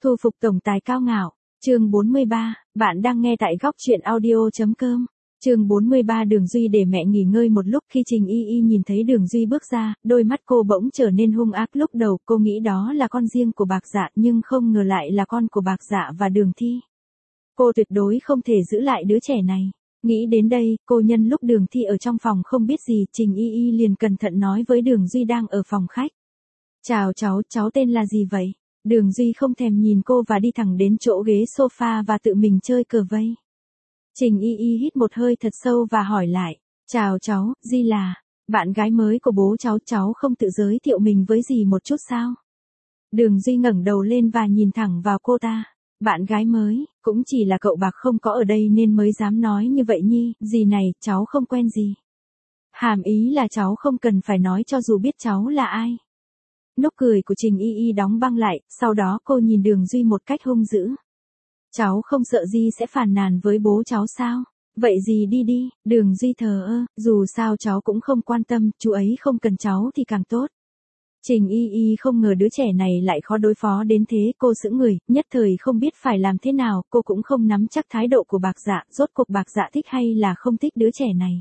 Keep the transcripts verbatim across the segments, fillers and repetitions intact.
Thu phục tổng tài cao ngạo, chương bốn mươi ba, bạn đang nghe tại góc truyện audio.com. Chương bốn mươi ba Đường Duy để mẹ nghỉ ngơi một lúc khi Trình Y Y nhìn thấy Đường Duy bước ra, đôi mắt cô bỗng trở nên hung ác lúc đầu cô nghĩ đó là con riêng của Bạc Dạ nhưng không ngờ lại là con của Bạc Dạ và Đường Thi. Cô tuyệt đối không thể giữ lại đứa trẻ này. Nghĩ đến đây, cô nhân lúc Đường Thi ở trong phòng không biết gì, Trình Y Y liền cẩn thận nói với Đường Duy đang ở phòng khách. Chào cháu, cháu tên là gì vậy? Đường Duy không thèm nhìn cô và đi thẳng đến chỗ ghế sofa và tự mình chơi cờ vây. Trình Y Y hít một hơi thật sâu và hỏi lại, chào cháu, Di là bạn gái mới của bố cháu, cháu không tự giới thiệu mình với dì một chút sao? Đường Duy ngẩng đầu lên và nhìn thẳng vào cô ta. Bạn gái mới, cũng chỉ là cậu Bạc không có ở đây nên mới dám nói như vậy nhi, dì này, cháu không quen gì. Hàm ý là cháu không cần phải nói cho dù biết cháu là ai. Nốt cười của Trình Y Y đóng băng lại, sau đó cô nhìn Đường Duy một cách hung dữ. Cháu không sợ Di sẽ phàn nàn với bố cháu sao? Vậy gì đi đi, Đường Duy thờ ơ, dù sao cháu cũng không quan tâm, chú ấy không cần cháu thì càng tốt. Trình Y Y không ngờ đứa trẻ này lại khó đối phó đến thế, cô sững người, nhất thời không biết phải làm thế nào, cô cũng không nắm chắc thái độ của Bạc Dạ, rốt cuộc Bạc Dạ thích hay là không thích đứa trẻ này.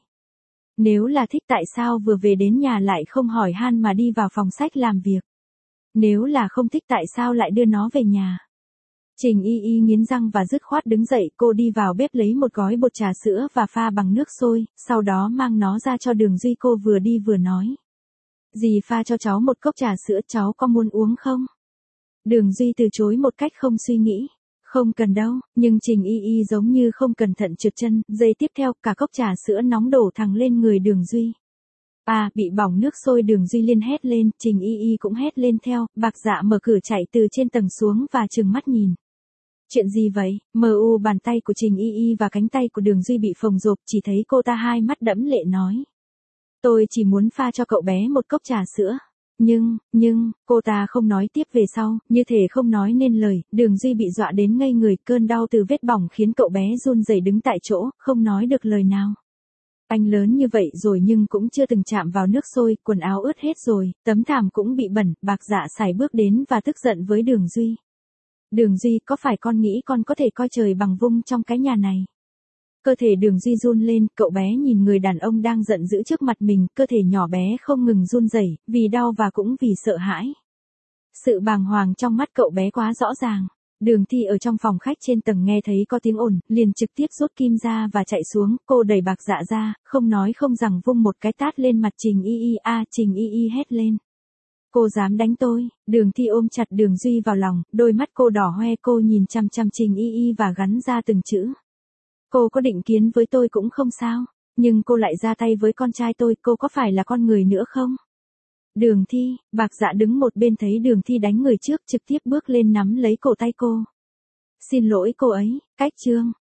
Nếu là thích tại sao vừa về đến nhà lại không hỏi han mà đi vào phòng sách làm việc. Nếu là không thích tại sao lại đưa nó về nhà. Trình Y Y nghiến răng và dứt khoát đứng dậy, cô đi vào bếp lấy một gói bột trà sữa và pha bằng nước sôi, sau đó mang nó ra cho Đường Duy, cô vừa đi vừa nói. Dì pha cho cháu một cốc trà sữa, cháu có muốn uống không? Đường Duy từ chối một cách không suy nghĩ. Không cần đâu, nhưng Trình Y Y giống như không cẩn thận trượt chân, giây tiếp theo cả cốc trà sữa nóng đổ thẳng lên người Đường Duy. À, bị bỏng nước sôi, Đường Duy liên hét lên, Trình Y Y cũng hét lên theo, Bạc Dạ mở cửa chạy từ trên tầng xuống và trừng mắt nhìn. Chuyện gì vậy? Mờ u bàn tay của Trình Y Y và cánh tay của Đường Duy bị phồng rộp, chỉ thấy cô ta hai mắt đẫm lệ nói. Tôi chỉ muốn pha cho cậu bé một cốc trà sữa. Nhưng, nhưng, cô ta không nói tiếp về sau, như thể không nói nên lời, Đường Duy bị dọa đến ngây người, cơn đau từ vết bỏng khiến cậu bé run rẩy đứng tại chỗ, không nói được lời nào. Anh lớn như vậy rồi nhưng cũng chưa từng chạm vào nước sôi, quần áo ướt hết rồi, tấm thảm cũng bị bẩn, Bạc Dạ sải bước đến và tức giận với Đường Duy. Đường Duy, có phải con nghĩ con có thể coi trời bằng vung trong cái nhà này? Cơ thể Đường Duy run lên, cậu bé nhìn người đàn ông đang giận dữ trước mặt mình, cơ thể nhỏ bé không ngừng run rẩy, vì đau và cũng vì sợ hãi. Sự bàng hoàng trong mắt cậu bé quá rõ ràng. Đường Thi ở trong phòng khách trên tầng nghe thấy có tiếng ồn, liền trực tiếp rút kim ra và chạy xuống, cô đẩy Bạc Dạ ra, không nói không rằng vung một cái tát lên mặt Trình Y Y, a, Trình Y Y hét lên. Cô dám đánh tôi? Đường Thi ôm chặt Đường Duy vào lòng, đôi mắt cô đỏ hoe, cô nhìn chăm chăm Trình Y Y và gắn ra từng chữ. Cô có định kiến với tôi cũng không sao, nhưng cô lại ra tay với con trai tôi, cô có phải là con người nữa không? Đường Thi, Bạc Dạ đứng một bên thấy Đường Thi đánh người trước, trực tiếp bước lên nắm lấy cổ tay cô. Xin lỗi cô ấy, cách chương.